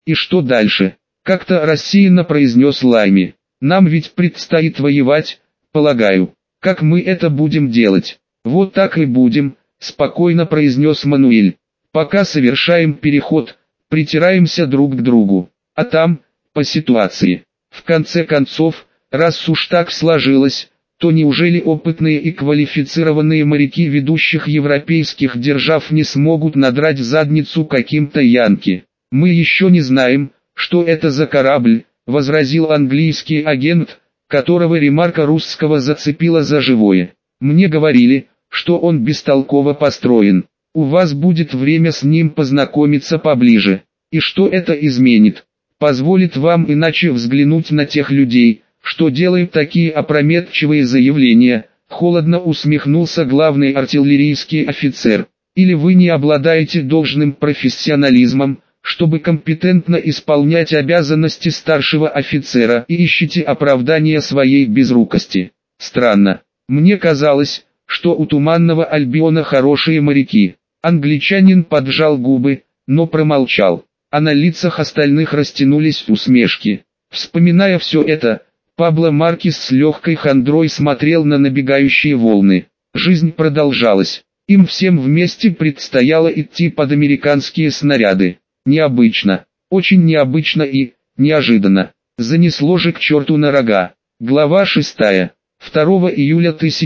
И что дальше? Как-то рассеянно произнес Лайми. Нам ведь предстоит воевать, полагаю. Как мы это будем делать? Вот так и будем, спокойно произнес Мануэль. Пока совершаем переход, притираемся друг к другу. А там, по ситуации. В конце концов, раз уж так сложилось, то неужели опытные и квалифицированные моряки ведущих европейских держав не смогут надрать задницу каким-то янки? Мы еще не знаем, что это за корабль, возразил английский агент, которого ремарка русского зацепила за живое. Мне говорили, что он бестолково построен. У вас будет время с ним познакомиться поближе. И что это изменит? Позволит вам иначе взглянуть на тех людей, что делают такие опрометчивые заявления, холодно усмехнулся главный артиллерийский офицер. Или вы не обладаете должным профессионализмом, чтобы компетентно исполнять обязанности старшего офицера и ищете оправдания своей безрукости. Странно. Мне казалось, что у Туманного Альбиона хорошие моряки. Англичанин поджал губы, но промолчал, а на лицах остальных растянулись усмешки. Вспоминая все это, Пабло Маркес с легкой хандрой смотрел на набегающие волны. Жизнь продолжалась. Им всем вместе предстояло идти под американские снаряды. Необычно, очень необычно и неожиданно. Занесло же к черту на рога. Глава 6. 2 июля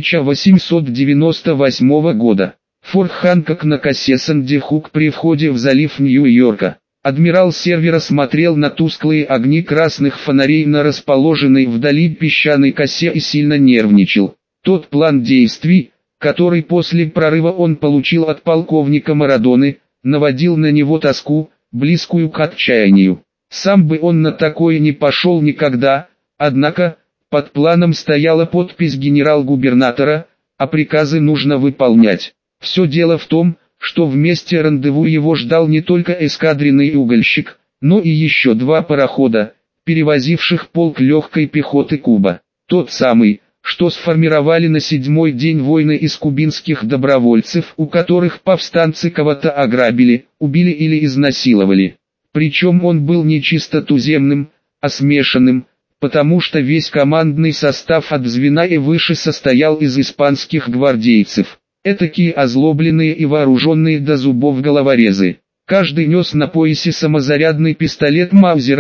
1898 года. Форт Ханкок на косе Санди-Хук при входе в залив Нью-Йорка. Адмирал Сервера смотрел на тусклые огни красных фонарей на расположенной вдали песчаной косе и сильно нервничал. Тот план действий, который после прорыва он получил от полковника Марадоны, наводил на него тоску, близкую к отчаянию. Сам бы он на такое не пошел никогда, однако, под планом стояла подпись генерал-губернатора, а приказы нужно выполнять. Все дело в том, что в месте рандеву его ждал не только эскадренный угольщик, но и еще 2 парохода, перевозивших полк легкой пехоты Куба. Тот самый, что сформировали на 7-й день войны из кубинских добровольцев, у которых повстанцы кого-то ограбили, убили или изнасиловали. Причем он был не чисто туземным, а смешанным, потому что весь командный состав от звена и выше состоял из испанских гвардейцев. Этакие озлобленные и вооруженные до зубов головорезы. Каждый нес на поясе самозарядный пистолет Маузер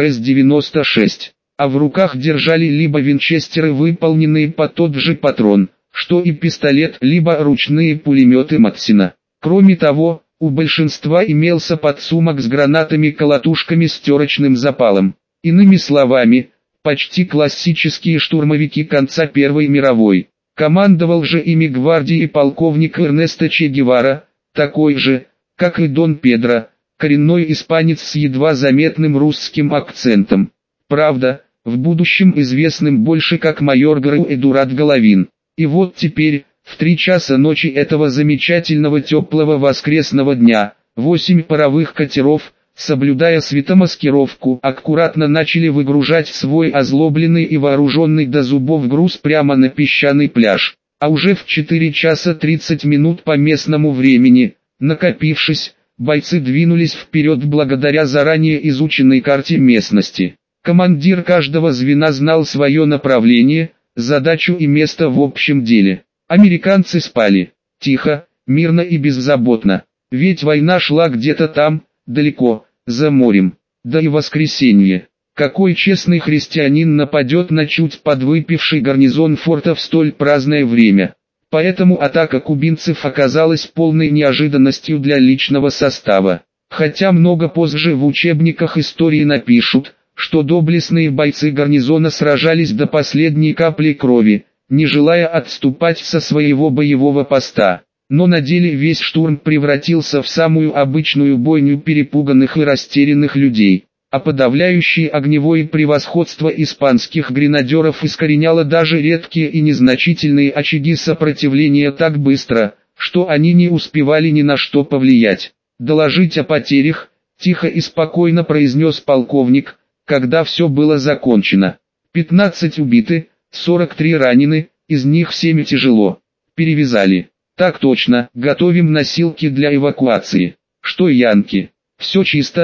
С-96, а в руках держали либо винчестеры, выполненные под тот же патрон, что и пистолет, либо ручные пулеметы Максина. Кроме того, у большинства имелся подсумок с гранатами-колотушками с терочным запалом. Иными словами, почти классические штурмовики конца Первой мировой. Командовал же ими гвардией полковник Эрнесто Че Гевара, такой же, как и Дон Педро, коренной испанец с едва заметным русским акцентом. Правда, в будущем известным больше как майор ГРУ Эдуард Головин. И вот теперь, в 3 часа ночи этого замечательного теплого воскресного дня, 8 паровых катеров, соблюдая светомаскировку, аккуратно начали выгружать свой озлобленный и вооруженный до зубов груз прямо на песчаный пляж. А уже в 4 часа 30 минут по местному времени, накопившись, бойцы двинулись вперед благодаря заранее изученной карте местности. Командир каждого звена знал свое направление, задачу и место в общем деле. Американцы спали, тихо, мирно и беззаботно, ведь война шла где-то там, далеко, за морем. Да и воскресенье. Какой честный христианин нападет на чуть подвыпивший гарнизон форта в столь праздное время? Поэтому атака кубинцев оказалась полной неожиданностью для личного состава. Хотя много позже в учебниках истории напишут, что доблестные бойцы гарнизона сражались до последней капли крови, не желая отступать со своего боевого поста. Но на деле весь штурм превратился в самую обычную бойню перепуганных и растерянных людей, а подавляющее огневое превосходство испанских гренадеров искореняло даже редкие и незначительные очаги сопротивления так быстро, что они не успевали ни на что повлиять. «Доложить о потерях», – тихо и спокойно произнес полковник, когда все было закончено. 15 убиты, 43 ранены, из них 7 тяжело. Перевязали. Так точно, готовим носилки для эвакуации. Что янки? Все чисто,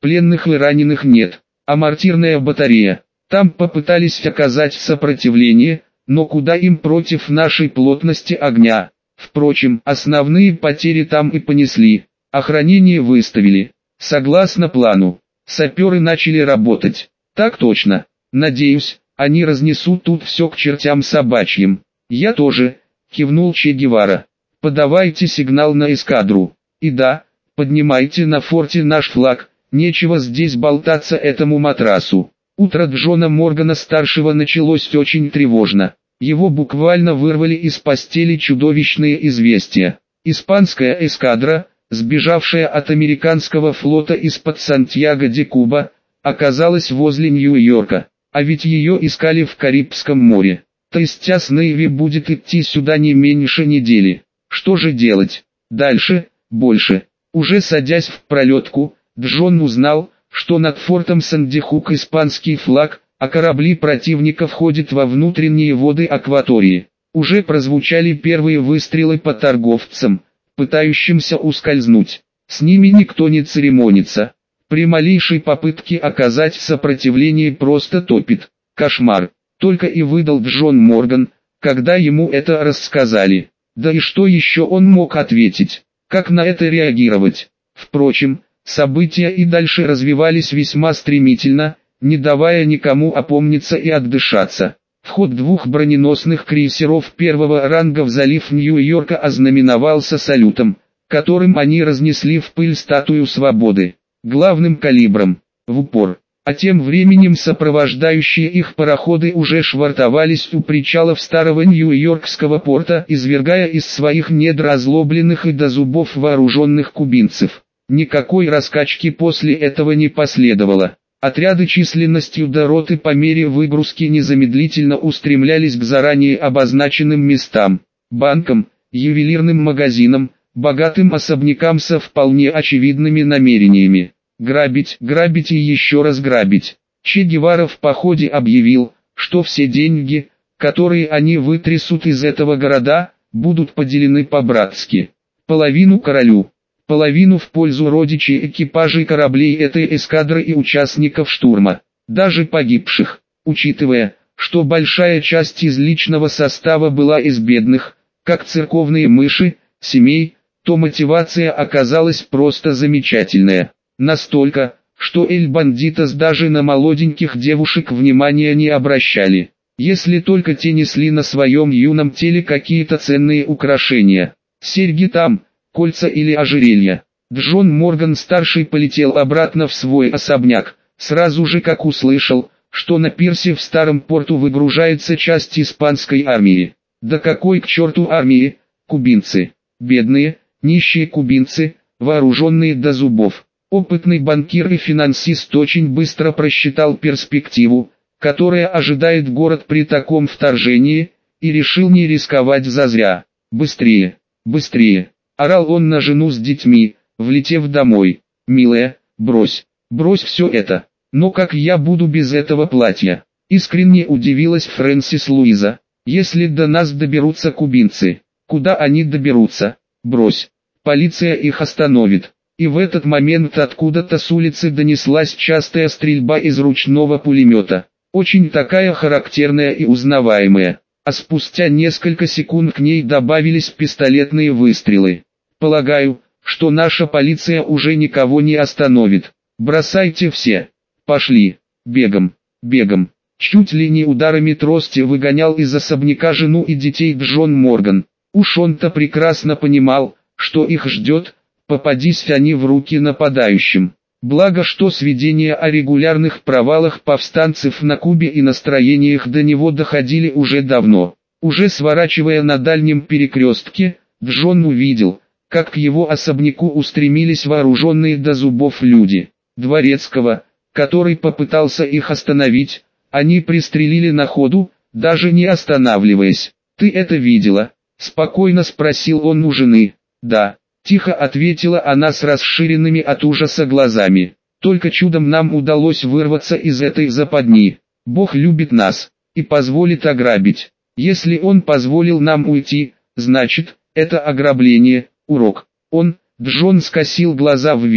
пленных и раненых нет, а мортирная батарея. Там попытались оказать сопротивление, но куда им против нашей плотности огня. Впрочем, основные потери там и понесли. Охранение выставили. Согласно плану, саперы начали работать. Так точно. Надеюсь, они разнесут тут все к чертям собачьим. Я тоже, кивнул Че Гевара. Подавайте сигнал на эскадру. И да, поднимайте на форте наш флаг, нечего здесь болтаться этому матрасу. Утро Джона Моргана-старшего началось очень тревожно. Его буквально вырвали из постели чудовищные известия. Испанская эскадра, сбежавшая от американского флота из-под Сантьяго-де-Куба, оказалась возле Нью-Йорка, а ведь ее искали в Карибском море. То есть Нэйви будет идти сюда не меньше недели. Что же делать? Дальше, больше. Уже садясь в пролетку, Джон узнал, что над фортом Сандихук испанский флаг, а корабли противника входят во внутренние воды акватории. Уже прозвучали первые выстрелы по торговцам, пытающимся ускользнуть. С ними никто не церемонится. При малейшей попытке оказать сопротивление просто топит. Кошмар. Только и выдал Джон Морган, когда ему это рассказали. Да и что еще он мог ответить? Как на это реагировать? Впрочем, события и дальше развивались весьма стремительно, не давая никому опомниться и отдышаться. Вход двух броненосных крейсеров первого ранга в залив Нью-Йорка ознаменовался салютом, которым они разнесли в пыль статую свободы, главным калибром, в упор. А тем временем сопровождающие их пароходы уже швартовались у причалов старого Нью-Йоркского порта, извергая из своих недр озлобленных и до зубов вооруженных кубинцев. Никакой раскачки после этого не последовало. Отряды численностью до роты по мере выгрузки незамедлительно устремлялись к заранее обозначенным местам, банкам, ювелирным магазинам, богатым особнякам со вполне очевидными намерениями. Грабить, грабить и еще раз грабить. Че Гевара в походе объявил, что все деньги, которые они вытрясут из этого города, будут поделены по-братски. Половину королю, половину в пользу родичей экипажей кораблей этой эскадры и участников штурма, даже погибших, учитывая, что большая часть из личного состава была из бедных, как церковные мыши, семей, то мотивация оказалась просто замечательная. Настолько, что эль-бандитос даже на молоденьких девушек внимания не обращали, если только те несли на своем юном теле какие-то ценные украшения. Серьги там, кольца или ожерелья. Джон Морган-старший полетел обратно в свой особняк, сразу же как услышал, что на пирсе в старом порту выгружается часть испанской армии. Да какой к черту армии, кубинцы, бедные, нищие кубинцы, вооруженные до зубов. Опытный банкир и финансист очень быстро просчитал перспективу, которая ожидает город при таком вторжении, и решил не рисковать зазря. «Быстрее, быстрее!» – орал он на жену с детьми, влетев домой. «Милая, брось все это. Но как я буду без этого платья?» Искренне удивилась Фрэнсис Луиза. «Если до нас доберутся кубинцы, куда они доберутся? Брось, полиция их остановит». И в этот момент откуда-то с улицы донеслась частая стрельба из ручного пулемета, очень такая характерная и узнаваемая, а спустя несколько секунд к ней добавились пистолетные выстрелы. «Полагаю, что наша полиция уже никого не остановит. Бросайте все. Пошли, бегом, бегом». Чуть ли не ударами трости выгонял из особняка жену и детей Джон Морган. Уж он-то прекрасно понимал, что их ждет, попадись они в руки нападающим. Благо что сведения о регулярных провалах повстанцев на Кубе и настроениях до него доходили уже давно. Уже сворачивая на дальнем перекрестке, Джон увидел, как к его особняку устремились вооруженные до зубов люди. Дворецкого, который попытался их остановить, они пристрелили на ходу, даже не останавливаясь. «Ты это видела?» – спокойно спросил он у жены. «Да». Тихо ответила она с расширенными от ужаса глазами. «Только чудом нам удалось вырваться из этой западни. Бог любит нас и позволит ограбить. Если Он позволил нам уйти, значит, это ограбление, урок». Джон скосил глаза вверх,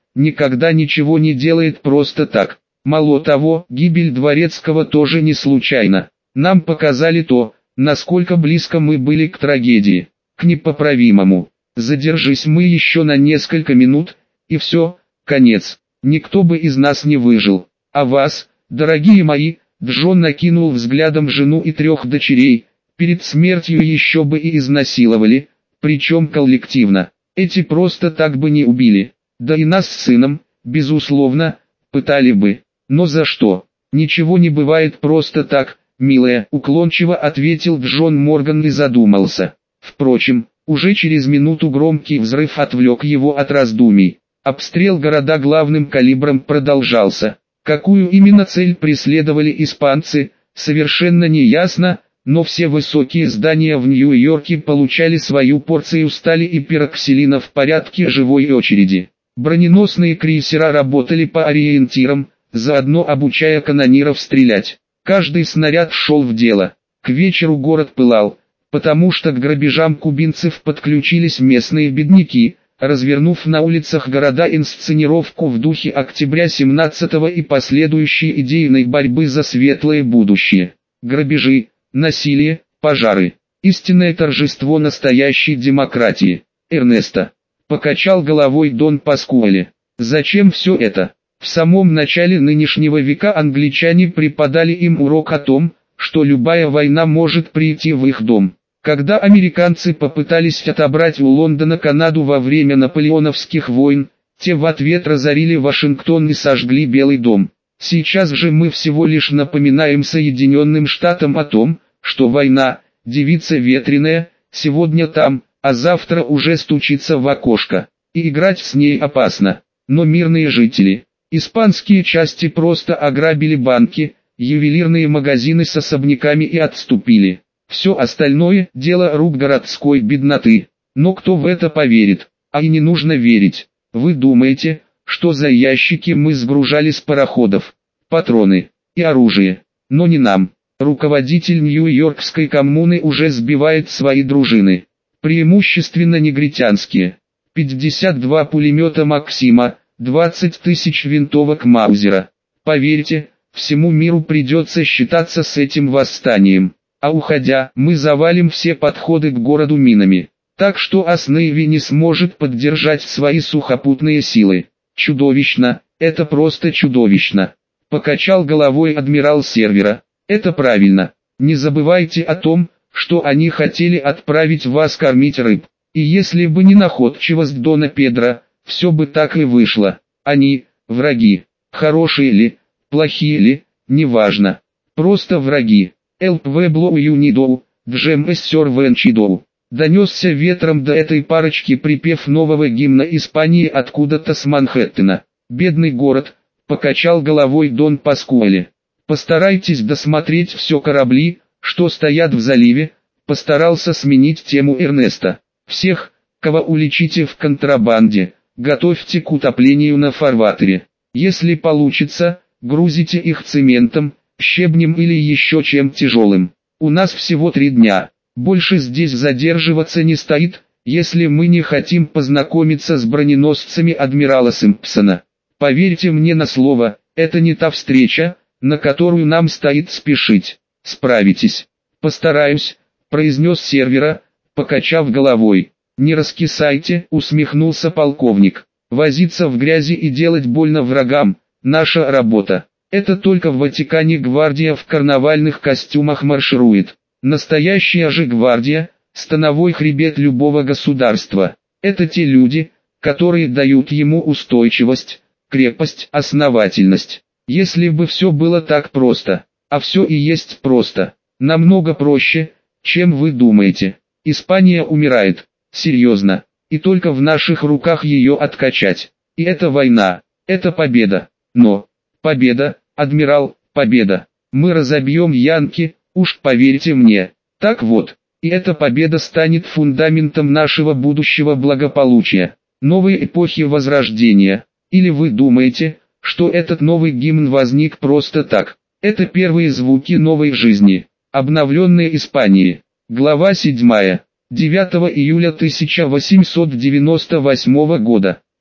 никогда ничего не делает просто так. Мало того, гибель Дворецкого тоже не случайно. Нам показали то, насколько близко мы были к трагедии, к непоправимому. Задержись мы еще на несколько минут, и все, конец. Никто бы из нас не выжил. А вас, дорогие мои, Джон накинул взглядом жену и 3 дочерей, перед смертью еще бы и изнасиловали, причем коллективно. Эти просто так бы не убили. Да и нас с сыном, безусловно, пытали бы. Но за что? Ничего не бывает просто так, милая, уклончиво ответил Джон Морган и задумался. Впрочем, уже через минуту громкий взрыв отвлек его от раздумий. Обстрел города главным калибром продолжался. Какую именно цель преследовали испанцы, совершенно не ясно, но все высокие здания в Нью-Йорке получали свою порцию стали и пироксилина в порядке живой очереди. Броненосные крейсера работали по ориентирам, заодно обучая канониров стрелять. Каждый снаряд шел в дело. К вечеру город пылал, потому что к грабежам кубинцев подключились местные бедняки, развернув на улицах города инсценировку в духе октября 17-го и последующей идейной борьбы за светлое будущее. Грабежи, насилие, пожары. Истинное торжество настоящей демократии. Эрнесто. Покачал головой Дон Паскуале. Зачем все это? В самом начале нынешнего века англичане преподали им урок о том, что любая война может прийти в их дом. Когда американцы попытались отобрать у Лондона Канаду во время наполеоновских войн, те в ответ разорили Вашингтон и сожгли Белый дом. Сейчас же мы всего лишь напоминаем Соединенным Штатам о том, что война, девица ветреная, сегодня там, а завтра уже стучится в окошко, и играть с ней опасно. Но мирные жители, испанские части просто ограбили банки, ювелирные магазины с особняками и отступили. Все остальное – дело рук городской бедноты. Но кто в это поверит? А и не нужно верить. Вы думаете, что за ящики мы сгружали с пароходов? Патроны и оружие. Но не нам. Руководитель Нью-Йоркской коммуны уже сбивает свои дружины. Преимущественно негритянские. 52 пулемета Максима, 20 тысяч винтовок Маузера. Поверьте, всему миру придется считаться с этим восстанием. А уходя, мы завалим все подходы к городу минами. Так что О'Снейви не сможет поддержать свои сухопутные силы. Чудовищно, это просто чудовищно. Покачал головой адмирал Сервера. Это правильно. Не забывайте о том, что они хотели отправить вас кормить рыб. И если бы не находчивость Дона Педро, все бы так и вышло. Они, враги. Хорошие ли, плохие ли, неважно. Просто враги. «El pueblo unido, jamás ser vencido». Донесся ветром до этой парочки припев нового гимна Испании откуда-то с Манхэттена. «Бедный город», — покачал головой Дон Паскуале. «Постарайтесь досмотреть все корабли, что стоят в заливе», — постарался сменить тему Эрнеста. «Всех, кого уличите в контрабанде, готовьте к утоплению на фарватере. Если получится, грузите их цементом, щебнем или еще чем тяжелым. У нас всего 3 дня. Больше здесь задерживаться не стоит, если мы не хотим познакомиться с броненосцами адмирала Симпсона. Поверьте мне на слово, это не та встреча, на которую нам стоит спешить. Справитесь». «Постараюсь», — произнес Сервера, покачав головой. «Не раскисайте», — усмехнулся полковник. «Возиться в грязи и делать больно врагам — наша работа. Это только в Ватикане гвардия в карнавальных костюмах марширует. Настоящая же гвардия – становой хребет любого государства. Это те люди, которые дают ему устойчивость, крепость, основательность. Если бы все было так просто, а все и есть просто, намного проще, чем вы думаете. Испания умирает, серьезно, и только в наших руках ее откачать. И это война, это победа. Но... Победа, адмирал, победа. Мы разобьем янки, уж поверьте мне. Так вот, и эта победа станет фундаментом нашего будущего благополучия, новой эпохи Возрождения. Или вы думаете, что этот новый гимн возник просто так? Это первые звуки новой жизни, обновленной Испании. Глава 7. 9 июля 1898 года.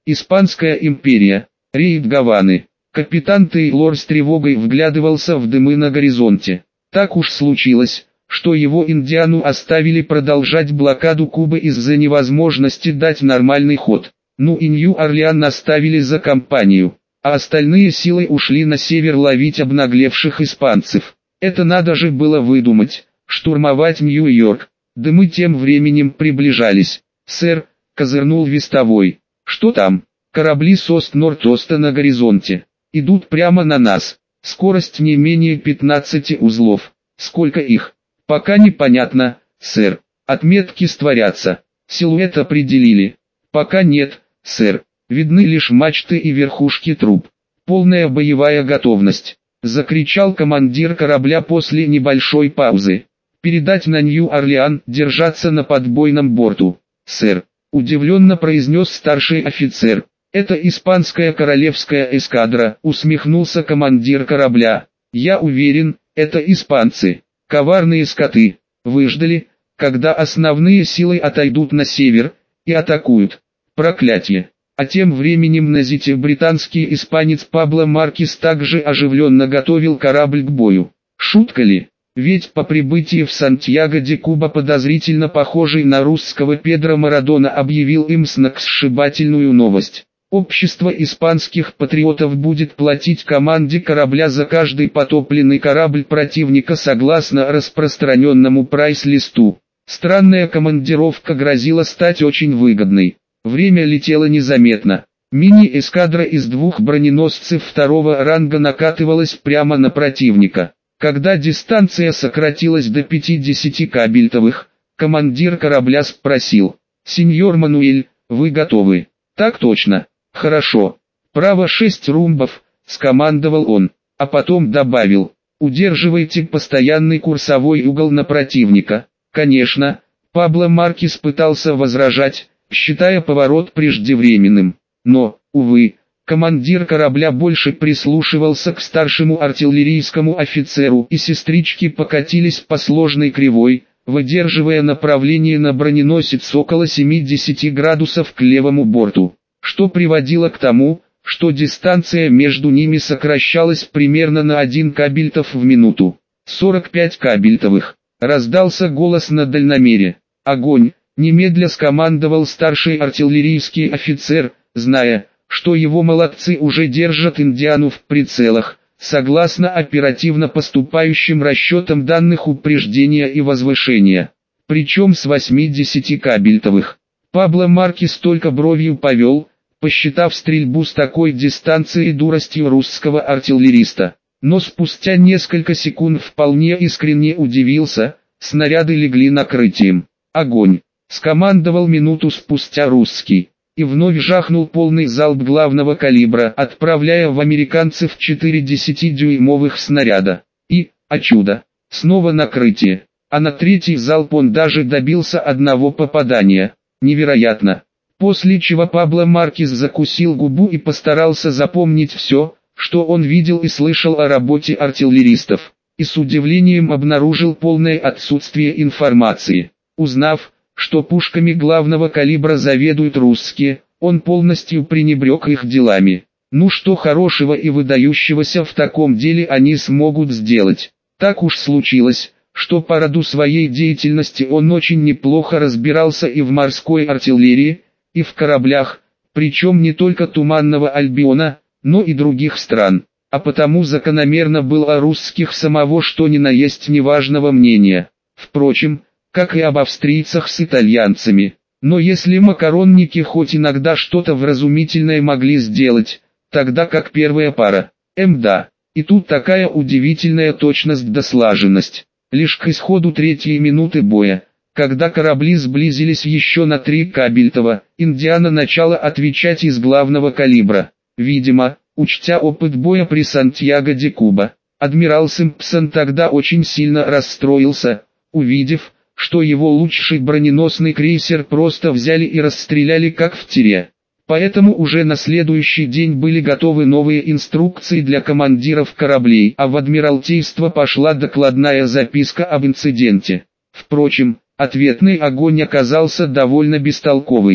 Испанская империя. Рейд Гаваны. Капитан Тейлор с тревогой вглядывался в дымы на горизонте. Так уж случилось, что его Индиану оставили продолжать блокаду Кубы из-за невозможности дать нормальный ход. Ну и Нью-Орлеан оставили за компанию, а остальные силы ушли на север ловить обнаглевших испанцев. Это надо же было выдумать, штурмовать Нью-Йорк. Дымы тем временем приближались. «Сэр», — козырнул вестовой. «Что там?» «Корабли с Ост-Норд-Оста на горизонте. Идут прямо на нас. Скорость не менее 15 узлов. Сколько их?» «Пока непонятно, сэр. Отметки створятся. Силуэт определили?» «Пока нет, сэр. Видны лишь мачты и верхушки труб. Полная боевая готовность», — закричал командир корабля после небольшой паузы. «Передать на Нью-Орлеан, держаться на подбойном борту, сэр», — удивленно произнес старший офицер. «Это испанская королевская эскадра», — усмехнулся командир корабля. «Я уверен, это испанцы. Коварные скоты. Выждали, когда основные силы отойдут на север, и атакуют. Проклятье». А тем временем на Зите британский испанец Пабло Маркес также оживленно готовил корабль к бою. Шутка ли? Ведь по прибытии в Сантьяго-де-Куба подозрительно похожий на русского Педро Марадона объявил им сногсшибательную новость. Общество испанских патриотов будет платить команде корабля за каждый потопленный корабль противника согласно распространенному прайс-листу. Странная командировка грозила стать очень выгодной. Время летело незаметно. Мини-эскадра из 2 броненосцев второго ранга накатывалась прямо на противника. Когда дистанция сократилась до 50 кабельтовых, командир корабля спросил: «Сеньор Мануэль, вы готовы?» «Так точно». «Хорошо. Право 6 румбов», — скомандовал он, а потом добавил: «Удерживайте постоянный курсовой угол на противника». «Конечно». Пабло Маркес пытался возражать, считая поворот преждевременным. Но, увы, командир корабля больше прислушивался к старшему артиллерийскому офицеру, и сестрички покатились по сложной кривой, выдерживая направление на броненосец около 70 градусов к левому борту, что приводило к тому, что дистанция между ними сокращалась примерно на 1 кабельтов в минуту. 45 кабельтовых. Раздался голос на дальномере. «Огонь!» — немедля скомандовал старший артиллерийский офицер, зная, что его молодцы уже держат Индиану в прицелах, согласно оперативно поступающим расчетам данных упреждения и возвышения. Причем с 80 кабельтовых. Пабло Маркес только бровью повел, посчитав стрельбу с такой дистанции дуростью русского артиллериста. Но спустя несколько секунд вполне искренне удивился: снаряды легли накрытием. «Огонь!» — скомандовал минуту спустя русский, и вновь жахнул полный залп главного калибра, отправляя в американцев 4 10-дюймовых снаряда. И, о чудо, снова накрытие, а на третий залп он даже добился одного попадания. Невероятно! После чего Пабло Маркес закусил губу и постарался запомнить все, что он видел и слышал о работе артиллеристов, и с удивлением обнаружил полное отсутствие информации. Узнав, что пушками главного калибра заведуют русские, он полностью пренебрег их делами. Ну что хорошего и выдающегося в таком деле они смогут сделать? Так уж случилось, что по роду своей деятельности он очень неплохо разбирался и в морской артиллерии, и в кораблях, причем не только Туманного Альбиона, но и других стран, а потому закономерно был о русских самого что ни на есть неважного мнения. Впрочем, как и об австрийцах с итальянцами. Но если макаронники хоть иногда что-то вразумительное могли сделать, тогда как первая пара, да. И тут такая удивительная точность да слаженность. Лишь к исходу 3-й минуты боя, когда корабли сблизились еще на 3 кабельтова, Индиана начала отвечать из главного калибра. Видимо, учтя опыт боя при Сантьяго-де-Куба, адмирал Симпсон тогда очень сильно расстроился, увидев, что его лучший броненосный крейсер просто взяли и расстреляли как в тире. Поэтому уже на следующий день были готовы новые инструкции для командиров кораблей, а в Адмиралтейство пошла докладная записка об инциденте. Впрочем, ответный огонь оказался довольно бестолковый.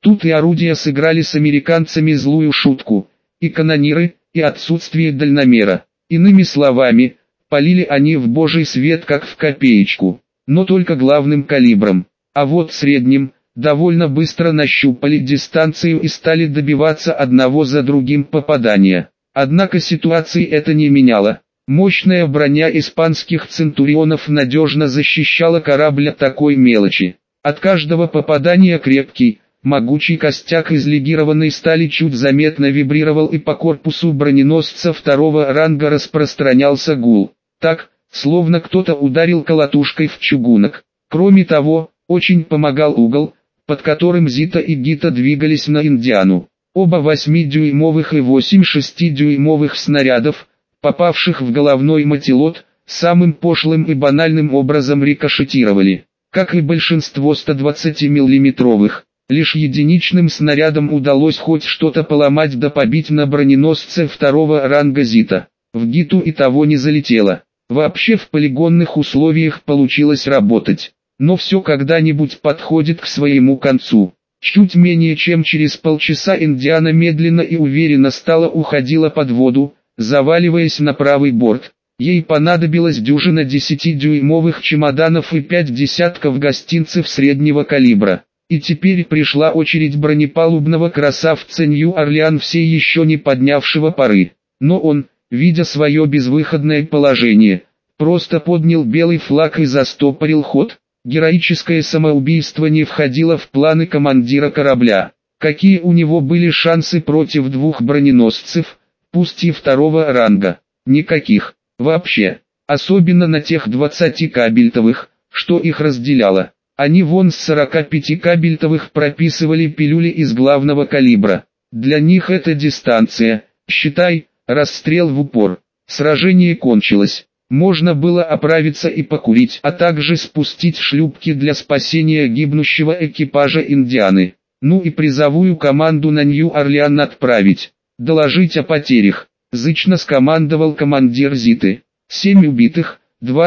Тут и орудия сыграли с американцами злую шутку, и канониры, и отсутствие дальномера. Иными словами, полили они в божий свет как в копеечку, но только главным калибром. А вот средним, довольно быстро нащупали дистанцию и стали добиваться одного за другим попадания. Однако ситуации это не меняло. Мощная броня испанских центурионов надежно защищала корабль от такой мелочи. От каждого попадания крепкий, могучий костяк из легированной стали чуть заметно вибрировал, и по корпусу броненосца второго ранга распространялся гул. Так, словно кто-то ударил колотушкой в чугунок. Кроме того, очень помогал угол, под которым Зита и Гита двигались на Индиану. Оба 8-дюймовых и 8 6-дюймовых снарядов, попавших в головной мотилот, самым пошлым и банальным образом рикошетировали. Как и большинство 120-миллиметровых, лишь единичным снарядом удалось хоть что-то поломать да побить на броненосце второго ранга Зита. В Гиту и того не залетело. Вообще в полигонных условиях получилось работать. Но все когда-нибудь подходит к своему концу. Чуть менее чем через полчаса Индиана медленно и уверенно уходила под воду, заваливаясь на правый борт. Ей понадобилось дюжина 10-дюймовых чемоданов и 5 десятков гостинцев среднего калибра. И теперь пришла очередь бронепалубного красавца Нью-Орлеан, все еще не поднявшего пары. Но он, видя свое безвыходное положение, просто поднял белый флаг и застопорил ход. Героическое самоубийство не входило в планы командира корабля. Какие у него были шансы против двух броненосцев, пусть и второго ранга? Никаких. Вообще. Особенно на тех 20 кабельтовых, что их разделяло. Они вон с 45 кабельтовых прописывали пилюли из главного калибра. Для них эта дистанция, считай, расстрел в упор. Сражение кончилось. Можно было оправиться и покурить, а также спустить шлюпки для спасения гибнущего экипажа Индианы. Ну и призовую команду на Нью-Орлеан отправить. Доложить о потерях. Зычно скомандовал командир Зиты. 7 убитых,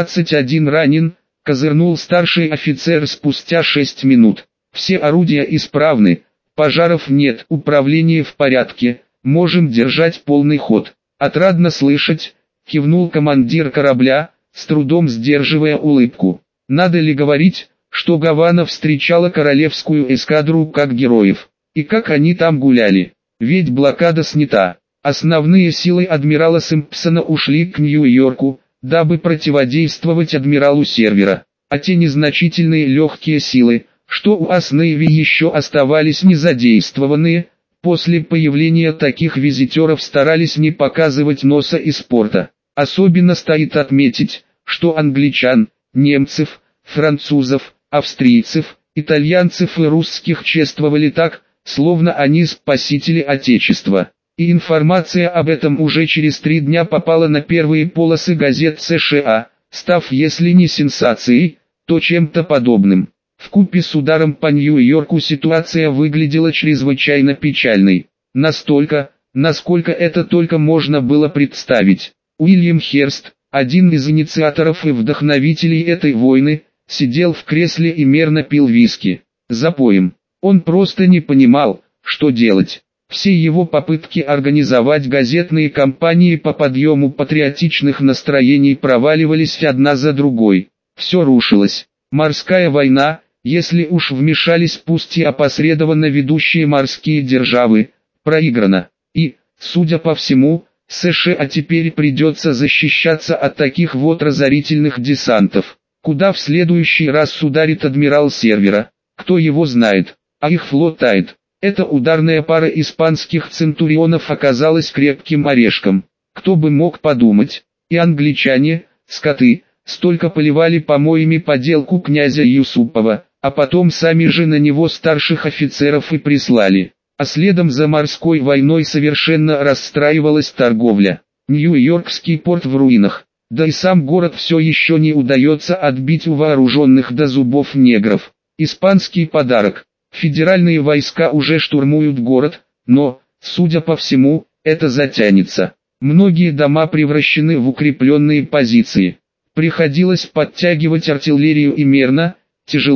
21 ранен, козырнул старший офицер спустя 6 минут. Все орудия исправны, пожаров нет, управление в порядке, можем держать полный ход. Отрадно слышать, кивнул командир корабля, с трудом сдерживая улыбку. Надо ли говорить, что Гавана встречала королевскую эскадру как героев? И как они там гуляли? Ведь блокада снята. Основные силы адмирала Симпсона ушли к Нью-Йорку, дабы противодействовать адмиралу Сервера. А те незначительные легкие силы, что у Ас-Нэйви еще оставались незадействованные, после появления таких визитеров старались не показывать носа из порта. Особенно стоит отметить, что англичан, немцев, французов, австрийцев, итальянцев и русских чествовали так, словно они спасители Отечества. И информация об этом уже через 3 дня попала на первые полосы газет США, став если не сенсацией, то чем-то подобным. Вкупе с ударом по Нью-Йорку ситуация выглядела чрезвычайно печальной. Настолько, насколько это только можно было представить. Уильям Херст, один из инициаторов и вдохновителей этой войны, сидел в кресле и мерно пил виски. Запоем. Он просто не понимал, что делать. Все его попытки организовать газетные кампании по подъему патриотичных настроений проваливались одна за другой. Все рушилось. Морская война, если уж вмешались пусть и опосредованно ведущие морские державы, проиграна. И, судя по всему, США теперь придется защищаться от таких вот разорительных десантов. Куда в следующий раз ударит адмирал Сервера, кто его знает, а их флот тает. Эта ударная пара испанских центурионов оказалась крепким орешком. Кто бы мог подумать, и англичане, скоты, столько поливали помоями поделку князя Юсупова, а потом сами же на него старших офицеров и прислали. А следом за морской войной совершенно расстраивалась торговля. Нью-Йоркский порт в руинах, да и сам город все еще не удается отбить у вооруженных до зубов негров. Испанский подарок. Федеральные войска уже штурмуют город, но, судя по всему, это затянется. Многие дома превращены в укрепленные позиции. Приходилось подтягивать артиллерию и мерно, тяжело,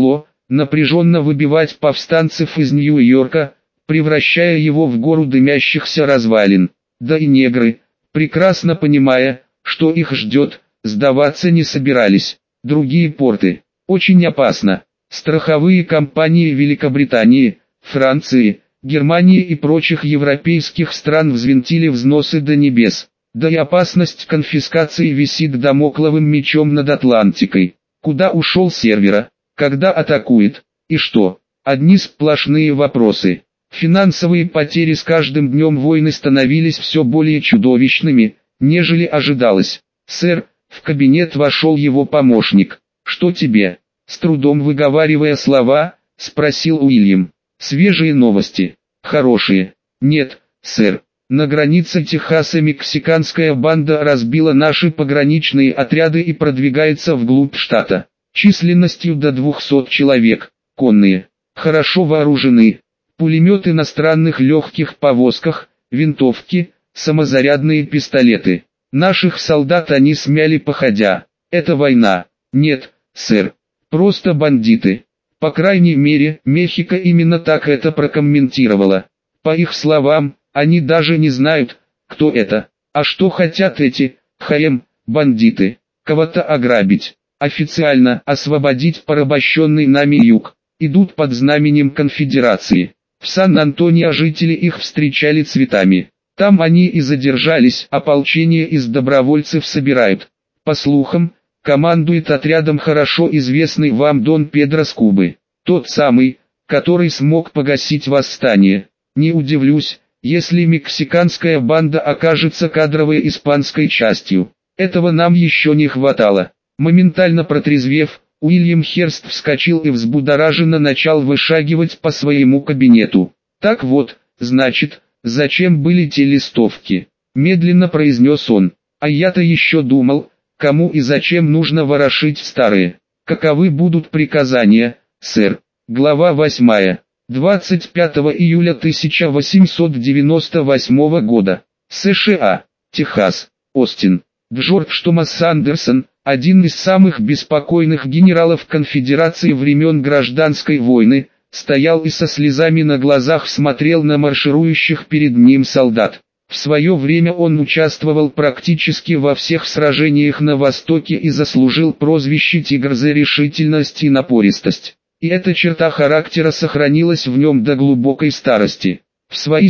напряженно выбивать повстанцев из Нью-Йорка, превращая его в гору дымящихся развалин. Да и негры, прекрасно понимая, что их ждет, сдаваться не собирались. Другие порты. Очень опасно. Страховые компании Великобритании, Франции, Германии и прочих европейских стран взвинтили взносы до небес. Да и опасность конфискации висит дамокловым мечом над Атлантикой. Куда ушел сервера? Когда атакует? И что? Одни сплошные вопросы. Финансовые потери с каждым днем войны становились все более чудовищными, нежели ожидалось. «Сэр», в кабинет вошел его помощник. «Что тебе?» С трудом выговаривая слова, спросил Уильям. «Свежие новости. Хорошие». «Нет, сэр. На границе Техаса мексиканская банда разбила наши пограничные отряды и продвигается вглубь штата. Численностью до 200 человек, конные, хорошо вооружены. Пулеметы на странных легких повозках, винтовки, самозарядные пистолеты. Наших солдат они смяли походя. Это война. Нет, сэр. Просто бандиты. По крайней мере, Мехико именно так это прокомментировала. По их словам, они даже не знают, кто это. А что хотят эти, бандиты? Кого-то ограбить. Официально освободить порабощенный нами юг. Идут под знаменем конфедерации. В Сан-Антонио жители их встречали цветами. Там они и задержались, ополчение из добровольцев собирают. По слухам, командует отрядом хорошо известный вам Дон Педро Скубы. Тот самый, который смог погасить восстание. Не удивлюсь, если мексиканская банда окажется кадровой испанской частью. Этого нам еще не хватало. Моментально протрезвев, Уильям Херст вскочил и взбудораженно начал вышагивать по своему кабинету. «Так вот, значит, зачем были те листовки?» Медленно произнес он. «А я-то еще думал, кому и зачем нужно ворошить старые. Каковы будут приказания, сэр?» Глава 8. 25 июля 1898 года. США. Техас. Остин. Джордж Томас Андерсон, один из самых беспокойных генералов конфедерации времен гражданской войны, стоял и со слезами на глазах смотрел на марширующих перед ним солдат. В свое время он участвовал практически во всех сражениях на Востоке и заслужил прозвище «Тигр» за решительность и напористость. И эта черта характера сохранилась в нем до глубокой старости. В свои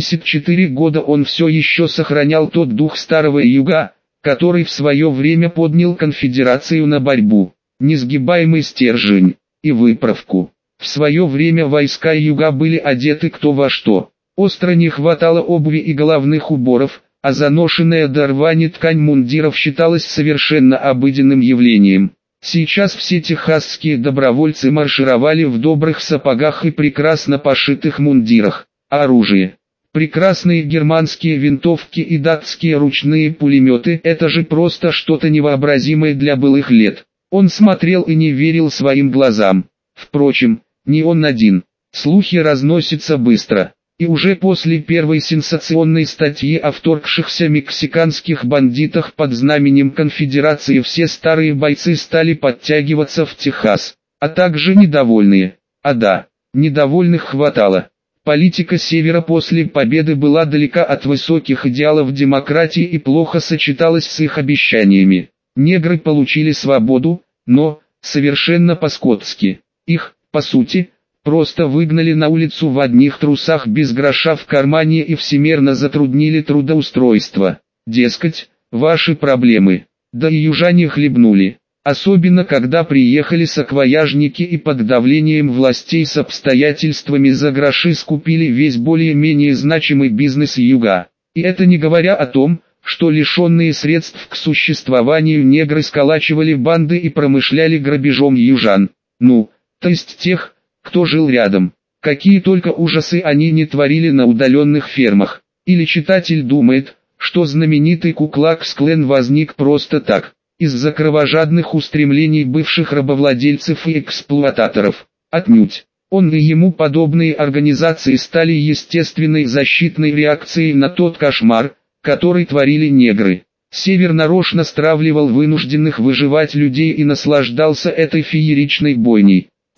74 года он все еще сохранял тот дух старого юга, который в свое время поднял конфедерацию на борьбу, несгибаемый стержень и выправку. В свое время войска юга были одеты кто во что. Остро не хватало обуви и головных уборов, а заношенная до рвани ткань мундиров считалась совершенно обыденным явлением. Сейчас все техасские добровольцы маршировали в добрых сапогах и прекрасно пошитых мундирах. Оружие. Прекрасные германские винтовки и датские ручные пулеметы – это же просто что-то невообразимое для былых лет. Он смотрел и не верил своим глазам. Впрочем, не он один. Слухи разносятся быстро. И уже после первой сенсационной статьи о вторгшихся мексиканских бандитах под знаменем конфедерации все старые бойцы стали подтягиваться в Техас, а также недовольные. А да, недовольных хватало. Политика Севера после победы была далека от высоких идеалов демократии и плохо сочеталась с их обещаниями. Негры получили свободу, но, совершенно по-скотски. Их, по сути, просто выгнали на улицу в одних трусах без гроша в кармане и всемерно затруднили трудоустройство. Дескать, ваши проблемы. Да и южане хлебнули. Особенно когда приехали саквояжники и под давлением властей с обстоятельствами за гроши скупили весь более-менее значимый бизнес юга. И это не говоря о том, что лишенные средств к существованию негры сколачивали банды и промышляли грабежом южан. Ну, то есть тех, кто жил рядом. Какие только ужасы они не творили на удаленных фермах. Или читатель думает, что знаменитый Ку-Клакс-Клан возник просто так, из-за кровожадных устремлений бывших рабовладельцев и эксплуататоров. Отнюдь. Он и ему подобные организации стали естественной защитной реакцией на тот кошмар, который творили негры. Север нарочно стравливал вынужденных выживать людей и наслаждался этой фееричной бойней.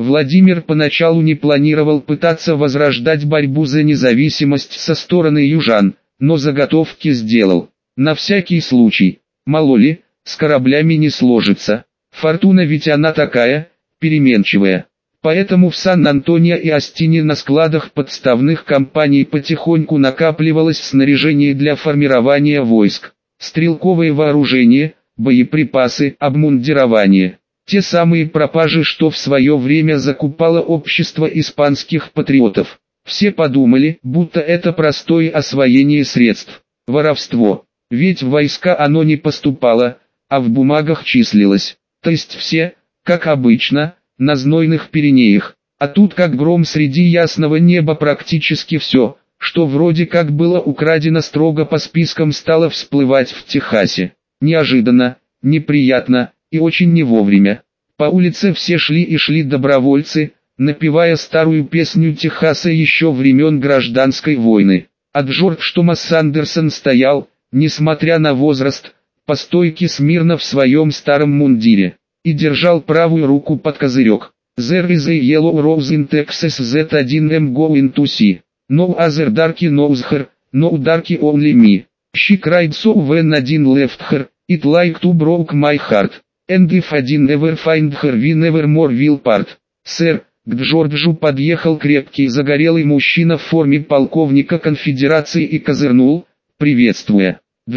Владимир поначалу не планировал пытаться возрождать борьбу за независимость со стороны южан, но заготовки сделал. На всякий случай, мало ли, с кораблями не сложится. Фортуна ведь она такая, переменчивая. Поэтому в Сан-Антонио и Остине на складах подставных компаний потихоньку накапливалось снаряжение для формирования войск, стрелковое вооружение, боеприпасы, обмундирование. Те самые пропажи, что в свое время закупало общество испанских патриотов. Все подумали, будто это простое освоение средств, воровство. Ведь в войска оно не поступало, а в бумагах числилось. То есть все, как обычно, на знойных Пиренеях. А тут как гром среди ясного неба практически все, что вроде как было украдено строго по спискам, стало всплывать в Техасе. Неожиданно, неприятно и очень не вовремя. По улице все шли и шли добровольцы, напевая старую песню Техаса еще времен гражданской войны. А Джордж Томас Сандерсон стоял, несмотря на возраст, по стойке смирно в своем старом мундире, и держал правую руку под козырек. There is a yellow rose in Texas that I am going to see. No other darky knows her, no darky only me. She cried so when I left her, it like to broke my heart. And if I never find her we never more will part. Сэр, к Джорджу подъехал крепкий загорелый мужчина в форме полковника конфедерации и козырнул, приветствуя.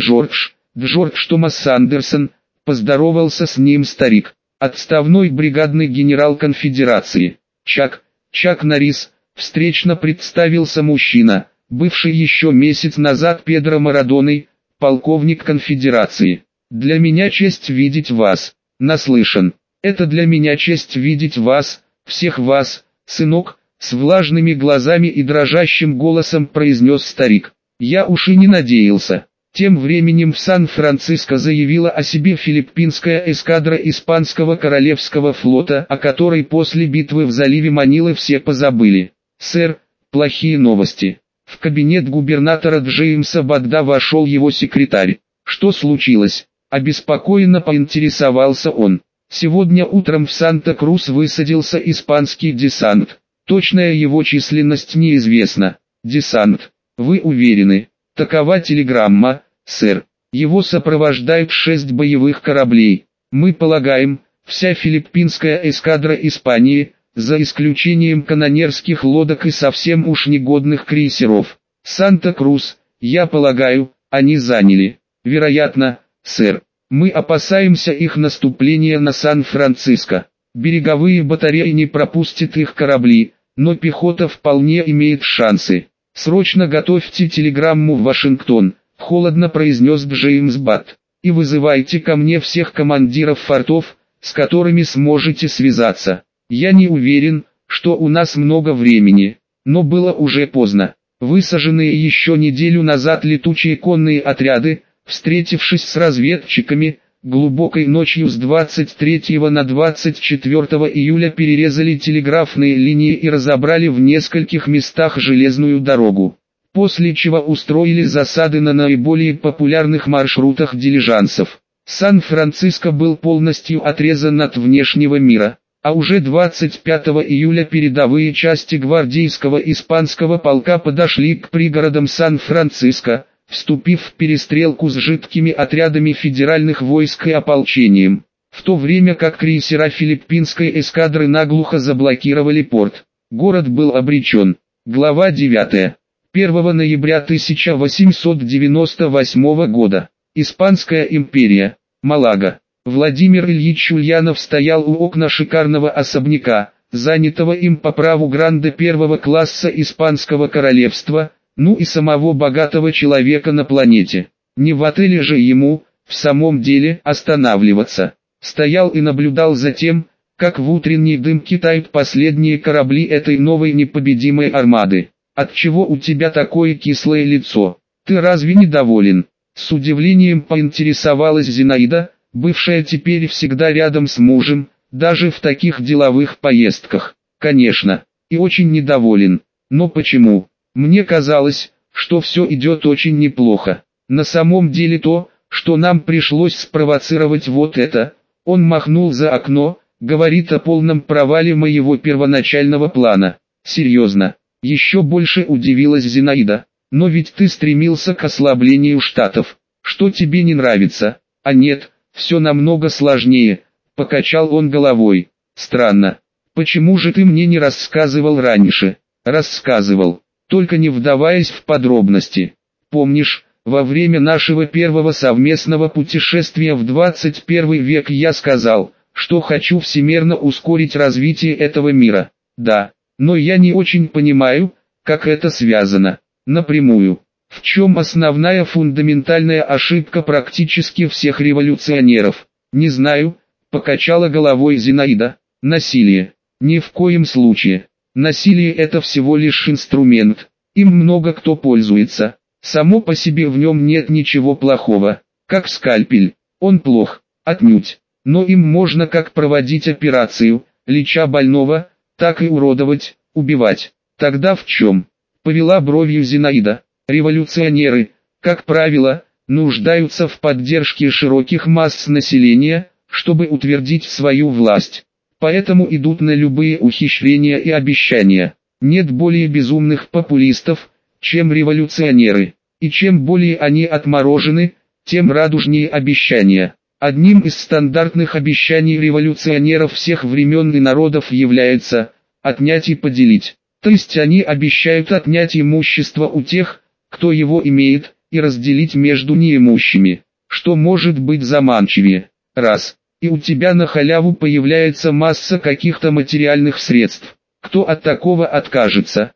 Джордж Томас Сандерсон, поздоровался с ним старик, отставной бригадный генерал конфедерации. Чак Норрис, встречно представился мужчина, бывший еще месяц назад Педро Марадоной, полковник конфедерации. Для меня честь видеть вас, наслышан. Это для меня честь видеть вас, всех вас, сынок, с влажными глазами и дрожащим голосом произнес старик. Я уж и не надеялся. Тем временем в Сан-Франциско заявила о себе филиппинская эскадра испанского королевского флота, о которой после битвы в заливе Манилы все позабыли. Сэр, плохие новости. В кабинет губернатора Джеймса Бадда вошел его секретарь. Что случилось? Обеспокоенно поинтересовался он. Сегодня утром в Санта-Крус высадился испанский десант. Точная его численность неизвестна. Десант. Вы уверены? Такова телеграмма, сэр. Его сопровождают 6 боевых кораблей. Мы полагаем, вся филиппинская эскадра Испании, за исключением канонерских лодок и совсем уж негодных крейсеров. Санта-Крус, я полагаю, они заняли. Вероятно, сэр. Мы опасаемся их наступления на Сан-Франциско. Береговые батареи не пропустят их корабли, но пехота вполне имеет шансы. «Срочно готовьте телеграмму в Вашингтон», — холодно произнес Джеймс Бадд, «и вызывайте ко мне всех командиров фортов, с которыми сможете связаться. Я не уверен, что у нас много времени, но было уже поздно». Высаженные еще неделю назад летучие конные отряды, встретившись с разведчиками, глубокой ночью с 23 на 24 июля перерезали телеграфные линии и разобрали в нескольких местах железную дорогу, после чего устроили засады на наиболее популярных маршрутах дилижансов. Сан-Франциско был полностью отрезан от внешнего мира, а уже 25 июля передовые части гвардейского испанского полка подошли к пригородам Сан-Франциско, вступив в перестрелку с жидкими отрядами федеральных войск и ополчением, в то время как крейсера филиппинской эскадры наглухо заблокировали порт. Город был обречен. Глава 9. 1 ноября 1898 года. Испанская империя. Малага. Владимир Ильич Ульянов стоял у окна шикарного особняка, занятого им по праву гранде первого класса Испанского королевства, ну и самого богатого человека на планете. Не в отеле же ему, в самом деле, останавливаться. Стоял и наблюдал за тем, как в утренней дымке тают последние корабли этой новой непобедимой армады. «Отчего у тебя такое кислое лицо? Ты разве не доволен?» С удивлением поинтересовалась Зинаида, бывшая теперь всегда рядом с мужем, даже в таких деловых поездках. «Конечно, и очень недоволен. Но почему? Мне казалось, что все идет очень неплохо. На самом деле то, что нам пришлось спровоцировать вот это», он махнул за окно, говорит о полном провале моего первоначального плана. Серьезно. Еще больше удивилась Зинаида. Но ведь ты стремился к ослаблению Штатов. Что тебе не нравится? А нет, все намного сложнее. Покачал он головой. Странно. Почему же ты мне не рассказывал раньше? Рассказывал, только не вдаваясь в подробности. Помнишь, во время нашего первого совместного путешествия в 21 век я сказал, что хочу всемерно ускорить развитие этого мира. Да, но я не очень понимаю, как это связано. Напрямую. В чем основная фундаментальная ошибка практически всех революционеров? Не знаю, покачала головой Зинаида. Насилие. Ни в коем случае. Насилие это всего лишь инструмент. Им много кто пользуется. Само по себе в нем нет ничего плохого. Как скальпель. Он плох. Отнюдь. Но им можно как проводить операцию, леча больного, так и уродовать, убивать. Тогда в чем? Повела бровью Зинаида. Революционеры, как правило, нуждаются в поддержке широких масс населения, чтобы утвердить свою власть. Поэтому идут на любые ухищрения и обещания. Нет более безумных популистов, чем революционеры. И чем более они отморожены, тем радужнее обещания. Одним из стандартных обещаний революционеров всех времен и народов является «отнять и поделить». То есть они обещают отнять имущество у тех, кто его имеет, и разделить между неимущими. Что может быть заманчивее? Раз. И у тебя на халяву появляется масса каких-то материальных средств. Кто от такого откажется?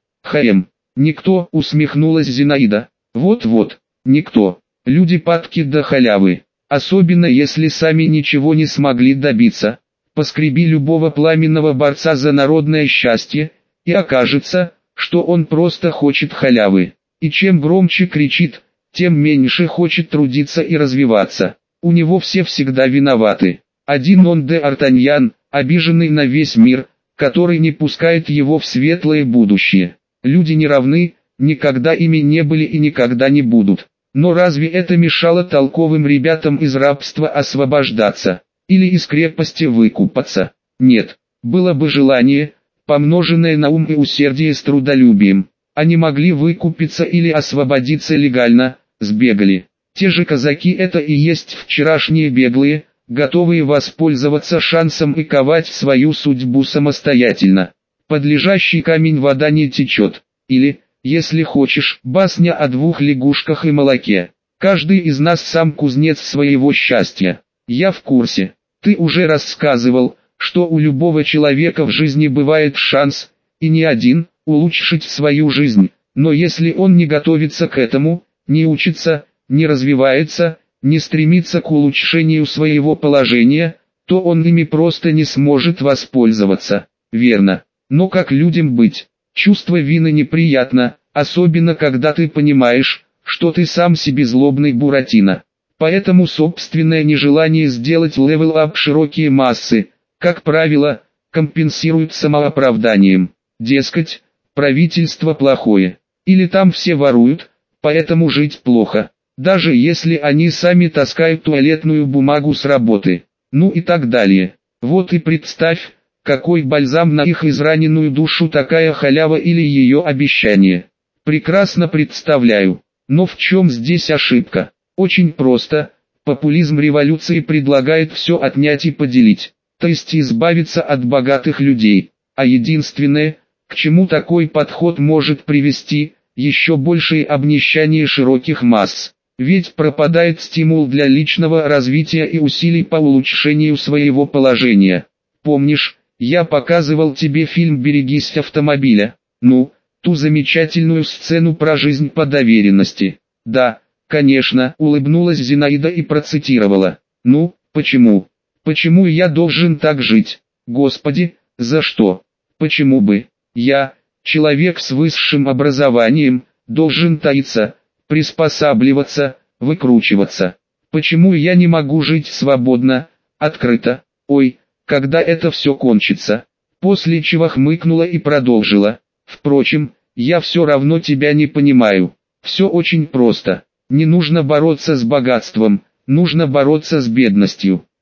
Никто, усмехнулась Зинаида. Вот-вот, никто. Люди падки до халявы. Особенно если сами ничего не смогли добиться. Поскреби любого пламенного борца за народное счастье, и окажется, что он просто хочет халявы. И чем громче кричит, тем меньше хочет трудиться и развиваться. У него все всегда виноваты. Один он де Артаньян, обиженный на весь мир, который не пускает его в светлое будущее. Люди не равны, никогда ими не были и никогда не будут. Но разве это мешало толковым ребятам из рабства освобождаться? Или из крепости выкупаться? Нет. Было бы желание, помноженное на ум и усердие с трудолюбием. Они могли выкупиться или освободиться легально, сбегали. Те же казаки это и есть вчерашние беглые, готовые воспользоваться шансом и ковать свою судьбу самостоятельно. Под лежащий камень вода не течет. Или, если хочешь, басня о двух лягушках и молоке. Каждый из нас сам кузнец своего счастья. Я в курсе. Ты уже рассказывал, что у любого человека в жизни бывает шанс, и не один, улучшить свою жизнь. Но если он не готовится к этому, не учится, не развивается, не стремится к улучшению своего положения, то он ими просто не сможет воспользоваться. Верно. Но как людям быть? Чувство вины неприятно, особенно когда ты понимаешь, что ты сам себе злобный Буратино. Поэтому собственное нежелание сделать левел-ап широкие массы, как правило, компенсируют самооправданием. Дескать, правительство плохое. Или там все воруют, поэтому жить плохо. Даже если они сами таскают туалетную бумагу с работы. Ну и так далее. Вот и представь, какой бальзам на их израненную душу такая халява или ее обещание. Прекрасно представляю. Но в чем здесь ошибка? Очень просто. Популизм революции предлагает все отнять и поделить. То есть избавиться от богатых людей. А единственное, к чему такой подход может привести, еще большее обнищание широких масс. Ведь пропадает стимул для личного развития и усилий по улучшению своего положения. Помнишь, я показывал тебе фильм «Берегись автомобиля»? Ну, ту замечательную сцену про жизнь по доверенности. Да, конечно, улыбнулась Зинаида и процитировала. Ну, почему? Почему я должен так жить? Господи, за что? Почему бы я, человек с высшим образованием, должен таиться, приспосабливаться, выкручиваться? Почему я не могу жить свободно, открыто? Ой, когда это все кончится? После чего хмыкнула и продолжила. Впрочем, я все равно тебя не понимаю. Все очень просто. Не нужно бороться с богатством, нужно бороться с бедностью.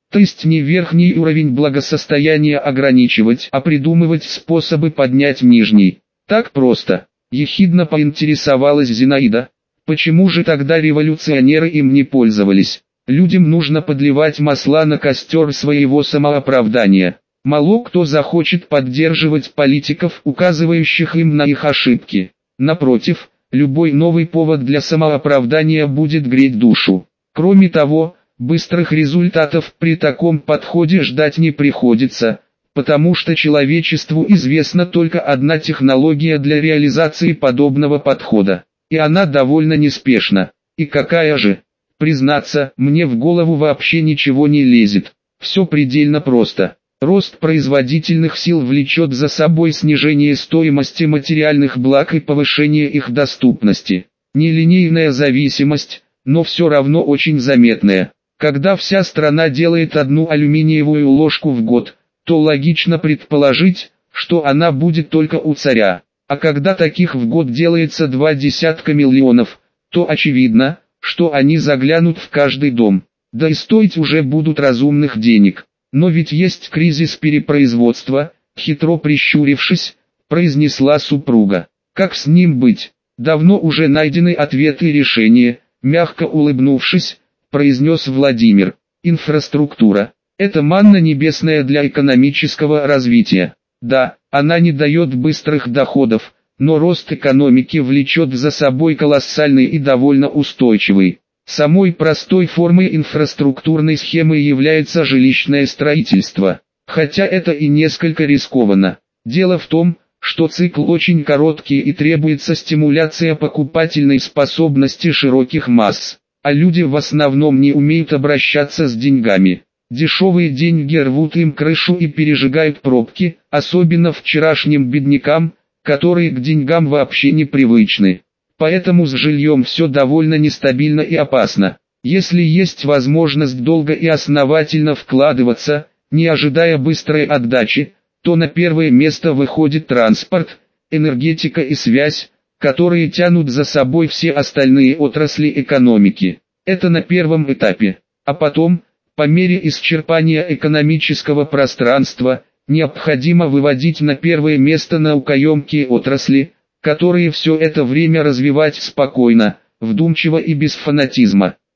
То есть не верхний уровень благосостояния ограничивать, а придумывать способы поднять нижний. Так просто. Ехидно поинтересовалась Зинаида. Почему же тогда революционеры им не пользовались? Людям нужно подливать масла на костер своего самооправдания. Мало кто захочет поддерживать политиков, указывающих им на их ошибки. Напротив, любой новый повод для самооправдания будет греть душу. Кроме того, быстрых результатов при таком подходе ждать не приходится, потому что человечеству известна только одна технология для реализации подобного подхода. И она довольно неспешна. И какая же? Признаться, мне в голову вообще ничего не лезет. Все предельно просто. Рост производительных сил влечет за собой снижение стоимости материальных благ и повышение их доступности. Нелинейная зависимость, но все равно очень заметная. Когда вся страна делает одну алюминиевую ложку в год, то логично предположить, что она будет только у царя. А когда таких в год делается 20 миллионов, то очевидно, что они заглянут в каждый дом. Да и стоить уже будут разумных денег. Но ведь есть кризис перепроизводства, хитро прищурившись, произнесла супруга. Как с ним быть? Давно уже найдены ответы и решения, мягко улыбнувшись, произнес Владимир. Инфраструктура. Это манна небесная для экономического развития. Да, она не дает быстрых доходов, но рост экономики влечет за собой колоссальный и довольно устойчивый. Самой простой формой инфраструктурной схемы является жилищное строительство, хотя это и несколько рискованно. Дело в том, что цикл очень короткий и требуется стимуляция покупательной способности широких масс, а люди в основном не умеют обращаться с деньгами. Дешевые деньги рвут им крышу и пережигают пробки, особенно вчерашним беднякам, которые к деньгам вообще не привычны. Поэтому с жильем все довольно нестабильно и опасно. Если есть возможность долго и основательно вкладываться, не ожидая быстрой отдачи, то на первое место выходит транспорт, энергетика и связь, которые тянут за собой все остальные отрасли экономики. Это на первом этапе. А потом, по мере исчерпания экономического пространства, необходимо выводить на первое место наукоемкие отрасли, которые все это время развивать спокойно, вдумчиво и без фанатизма.